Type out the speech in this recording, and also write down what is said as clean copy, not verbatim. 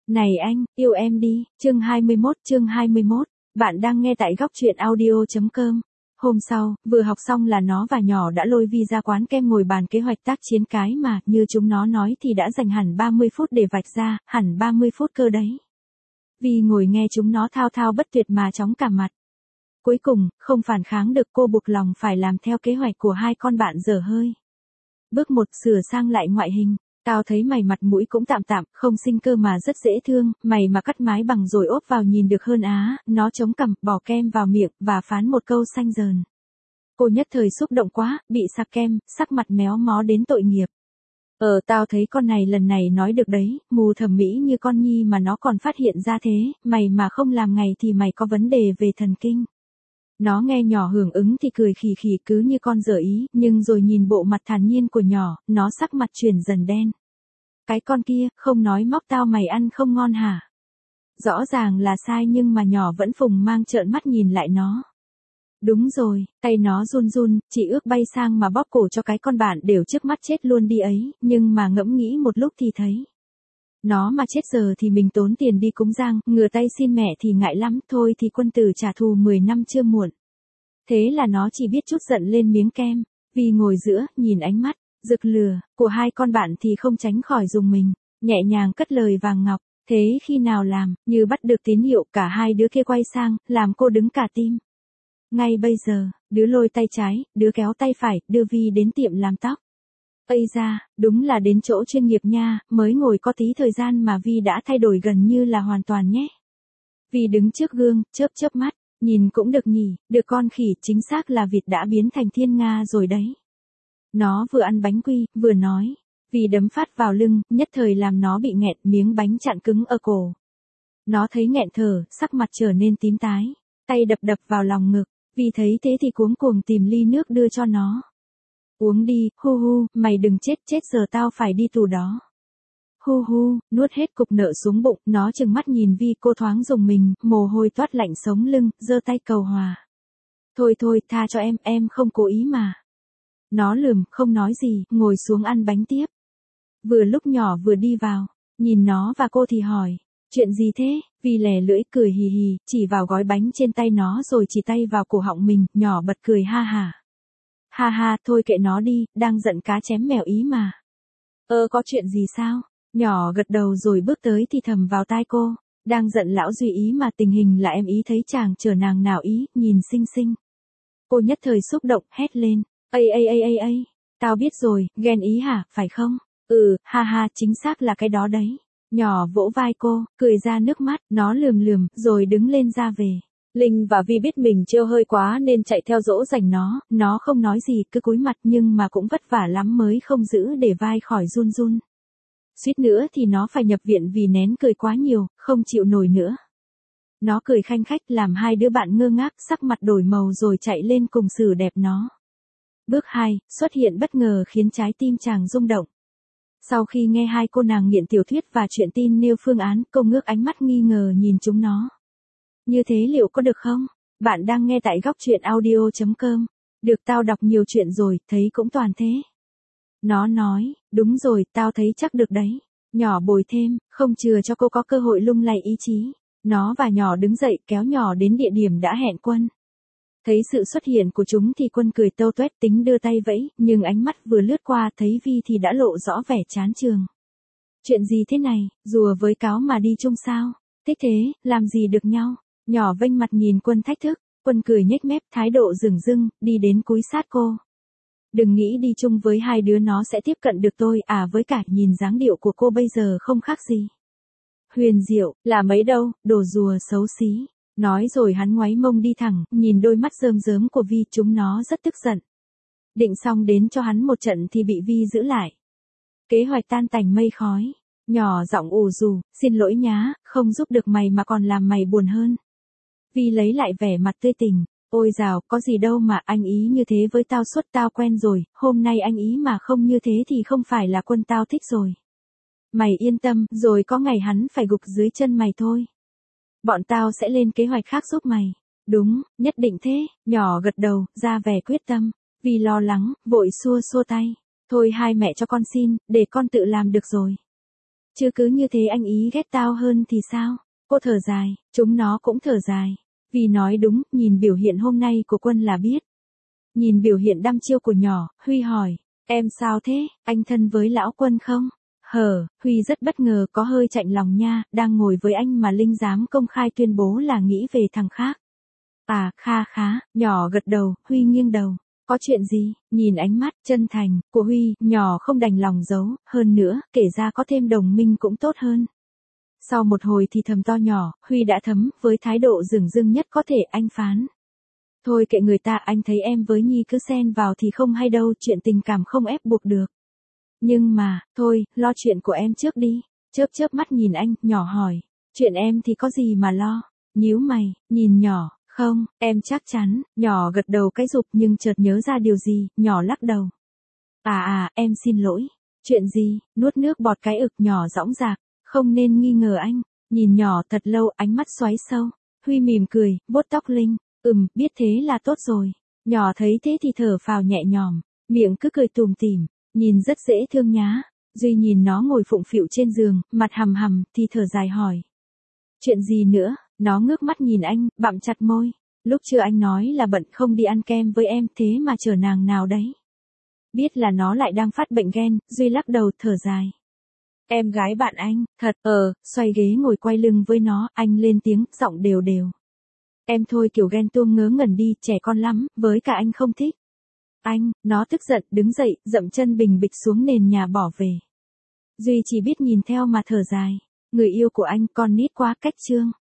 Này anh, yêu em đi, chương 21, bạn đang nghe tại góc truyện audio.com. Hôm sau, vừa học xong là nó và nhỏ đã lôi Vi ra quán kem ngồi bàn kế hoạch tác chiến cái mà, như chúng nó nói thì đã dành hẳn 30 phút để vạch ra, hẳn 30 phút cơ đấy. Vi ngồi nghe chúng nó thao thao bất tuyệt mà chóng cả mặt. Cuối cùng, không phản kháng được cô buộc lòng phải làm theo kế hoạch của hai con bạn dở hơi. Bước 1, sửa sang lại ngoại hình. Tao thấy mày mặt mũi cũng tạm tạm, không xinh cơ mà rất dễ thương, mày mà cắt mái bằng rồi ốp vào nhìn được hơn á, nó chống cằm, bỏ kem vào miệng, và phán một câu xanh dờn. Cô nhất thời xúc động quá, bị sặc kem, sắc mặt méo mó đến tội nghiệp. Tao thấy con này lần này nói được đấy, mù thẩm mỹ như con Nhi mà nó còn phát hiện ra thế, mày mà không làm ngày thì mày có vấn đề về thần kinh. Nó nghe nhỏ hưởng ứng thì cười khì khì cứ như con dở ý, nhưng rồi nhìn bộ mặt thản nhiên của nhỏ, nó sắc mặt chuyển dần đen. Cái con kia, không nói móc tao mày ăn không ngon hả? Rõ ràng là sai nhưng mà nhỏ vẫn phùng mang trợn mắt nhìn lại nó. Đúng rồi, tay nó run run, chỉ ước bay sang mà bóp cổ cho cái con bạn đều trước mắt chết luôn đi ấy, nhưng mà ngẫm nghĩ một lúc thì thấy. Nó mà chết giờ thì mình tốn tiền đi cúng giang, ngửa tay xin mẹ thì ngại lắm, thôi thì quân tử trả thù 10 năm chưa muộn. Thế là nó chỉ biết chút giận lên miếng kem, vì ngồi giữa, nhìn ánh mắt rực lửa của hai con bạn thì không tránh khỏi rùng mình, nhẹ nhàng cất lời vàng ngọc, thế khi nào làm, như bắt được tín hiệu cả hai đứa kia quay sang, làm cô đứng cả tim. Ngay bây giờ, đứa lôi tay trái, đứa kéo tay phải, đưa Vi đến tiệm làm tóc. Ây da, đúng là đến chỗ chuyên nghiệp nha, mới ngồi có tí thời gian mà Vi đã thay đổi gần như là hoàn toàn nhé. Vi đứng trước gương, chớp mắt, nhìn cũng được nhỉ, được con khỉ, chính xác là vịt đã biến thành thiên nga rồi đấy. Nó vừa ăn bánh quy, vừa nói, Vi đấm phát vào lưng, nhất thời làm nó bị nghẹn, miếng bánh chặn cứng ở cổ. Nó thấy nghẹn thở, sắc mặt trở nên tím tái, tay đập vào lòng ngực, Vi thấy thế thì cuống cuồng tìm ly nước đưa cho nó. Uống đi, hu hu, mày đừng chết giờ tao phải đi tù đó. Hu hu, nuốt hết cục nợ xuống bụng, nó trừng mắt nhìn Vi, cô thoáng rùng mình, mồ hôi toát lạnh sống lưng, giơ tay cầu hòa. Thôi, tha cho em không cố ý mà. Nó lườm, không nói gì, ngồi xuống ăn bánh tiếp. Vừa lúc nhỏ vừa đi vào, nhìn nó và cô thì hỏi, chuyện gì thế? Vi lè lưỡi cười hì hì, chỉ vào gói bánh trên tay nó rồi chỉ tay vào cổ họng mình, nhỏ bật cười ha hả. Ha ha, thôi kệ nó đi, đang giận cá chém mèo ý mà. Có chuyện gì sao? Nhỏ gật đầu rồi bước tới thì thầm vào tai cô, đang giận lão Duy ý mà tình hình là em ý thấy chàng chờ nàng nào ý, nhìn xinh xinh. Cô nhất thời xúc động, hét lên, ây, tao biết rồi, ghen ý hả, phải không? Ha ha, chính xác là cái đó đấy. Nhỏ vỗ vai cô, cười ra nước mắt, nó lườm, rồi đứng lên ra về. Linh và Vi biết mình trêu hơi quá nên chạy theo dỗ dành nó không nói gì cứ cúi mặt nhưng mà cũng vất vả lắm mới không giữ để vai khỏi run. Suýt nữa thì nó phải nhập viện vì nén cười quá nhiều, không chịu nổi nữa. Nó cười khanh khách làm hai đứa bạn ngơ ngác, sắc mặt đổi màu rồi chạy lên cùng xử đẹp nó. Bước 2, xuất hiện bất ngờ khiến trái tim chàng rung động. Sau khi nghe hai cô nàng nghiện tiểu thuyết và chuyện tin nêu phương án, cô ngước ánh mắt nghi ngờ nhìn chúng nó. Như thế liệu có được không? Bạn đang nghe tại góc truyện audio.com. Được, tao đọc nhiều chuyện rồi, thấy cũng toàn thế. Nó nói, đúng rồi, tao thấy chắc được đấy. Nhỏ bồi thêm, không chừa cho cô có cơ hội lung lay ý chí. Nó và nhỏ đứng dậy kéo nhỏ đến địa điểm đã hẹn Quân. Thấy sự xuất hiện của chúng thì Quân cười tâu tuét tính đưa tay vẫy, nhưng ánh mắt vừa lướt qua thấy Vi thì đã lộ rõ vẻ chán chường. Chuyện gì thế này, rùa với cáo mà đi chung sao? Thích thế, làm gì được nhau? Nhỏ vênh mặt nhìn Quân thách thức, Quân cười nhếch mép thái độ dửng dưng, đi đến cúi sát cô. Đừng nghĩ đi chung với hai đứa nó sẽ tiếp cận được tôi, với cả nhìn dáng điệu của cô bây giờ không khác gì. Huyền diệu, là mấy đâu, đồ rùa xấu xí. Nói rồi hắn ngoáy mông đi thẳng, nhìn đôi mắt rơm rớm của Vi, chúng nó rất tức giận. Định xong đến cho hắn một trận thì bị Vi giữ lại. Kế hoạch tan tành mây khói. Nhỏ giọng ù rù, xin lỗi nhá, không giúp được mày mà còn làm mày buồn hơn. Vi lấy lại vẻ mặt tươi tỉnh, ôi dào, có gì đâu mà anh ý như thế với tao suốt, tao quen rồi, hôm nay anh ý mà không như thế thì không phải là Quân tao thích rồi. Mày yên tâm, rồi có ngày hắn phải gục dưới chân mày thôi. Bọn tao sẽ lên kế hoạch khác giúp mày. Đúng, nhất định thế, nhỏ gật đầu, ra vẻ quyết tâm. Vi lo lắng, vội xua tay. Thôi hai mẹ cho con xin, để con tự làm được rồi. Chứ cứ như thế anh ý ghét tao hơn thì sao? Cô thở dài, chúng nó cũng thở dài. Vì nói đúng, nhìn biểu hiện hôm nay của Quân là biết. Nhìn biểu hiện đăm chiêu của nhỏ, Huy hỏi, em sao thế, anh thân với lão Quân không? Huy rất bất ngờ, có hơi chạnh lòng nha, đang ngồi với anh mà Linh dám công khai tuyên bố là nghĩ về thằng khác. À, khá, nhỏ gật đầu, Huy nghiêng đầu. Có chuyện gì? Nhìn ánh mắt chân thành của Huy, nhỏ không đành lòng giấu, hơn nữa, kể ra có thêm đồng minh cũng tốt hơn. Sau một hồi thì thầm to nhỏ, Huy đã thấm, với thái độ dửng dưng nhất có thể anh phán. Thôi kệ người ta, anh thấy em với Nhi cứ xen vào thì không hay đâu, chuyện tình cảm không ép buộc được. Nhưng mà, thôi, lo chuyện của em trước đi. Chớp mắt nhìn anh, nhỏ hỏi. Chuyện em thì có gì mà lo? Nhíu mày, nhìn nhỏ, không, em chắc chắn. Nhỏ gật đầu cái rụp nhưng chợt nhớ ra điều gì, nhỏ lắc đầu. Em xin lỗi. Chuyện gì? Nuốt nước bọt cái ực, nhỏ dõng dạc. Không nên nghi ngờ anh. Nhìn nhỏ thật lâu, ánh mắt xoáy sâu. Huy mỉm cười, vuốt tóc Linh. Biết thế là tốt rồi. Nhỏ thấy thế thì thở phào nhẹ nhõm, miệng cứ cười tủm tỉm, nhìn rất dễ thương nhá. Duy nhìn nó ngồi phụng phịu trên giường, mặt hầm thì thở dài hỏi. Chuyện gì nữa? Nó ngước mắt nhìn anh, bặm chặt môi. Lúc trưa anh nói là bận không đi ăn kem với em, thế mà chờ nàng nào đấy. Biết là nó lại đang phát bệnh ghen, Duy lắc đầu thở dài. Em gái bạn anh, thật, xoay ghế ngồi quay lưng với nó, anh lên tiếng, giọng đều đều. Em thôi, kiểu ghen tuông ngớ ngẩn đi, trẻ con lắm, với cả anh không thích. Anh, nó tức giận, đứng dậy, dậm chân bình bịch xuống nền nhà bỏ về. Duy chỉ biết nhìn theo mà thở dài. Người yêu của anh, con nít quá cách trương.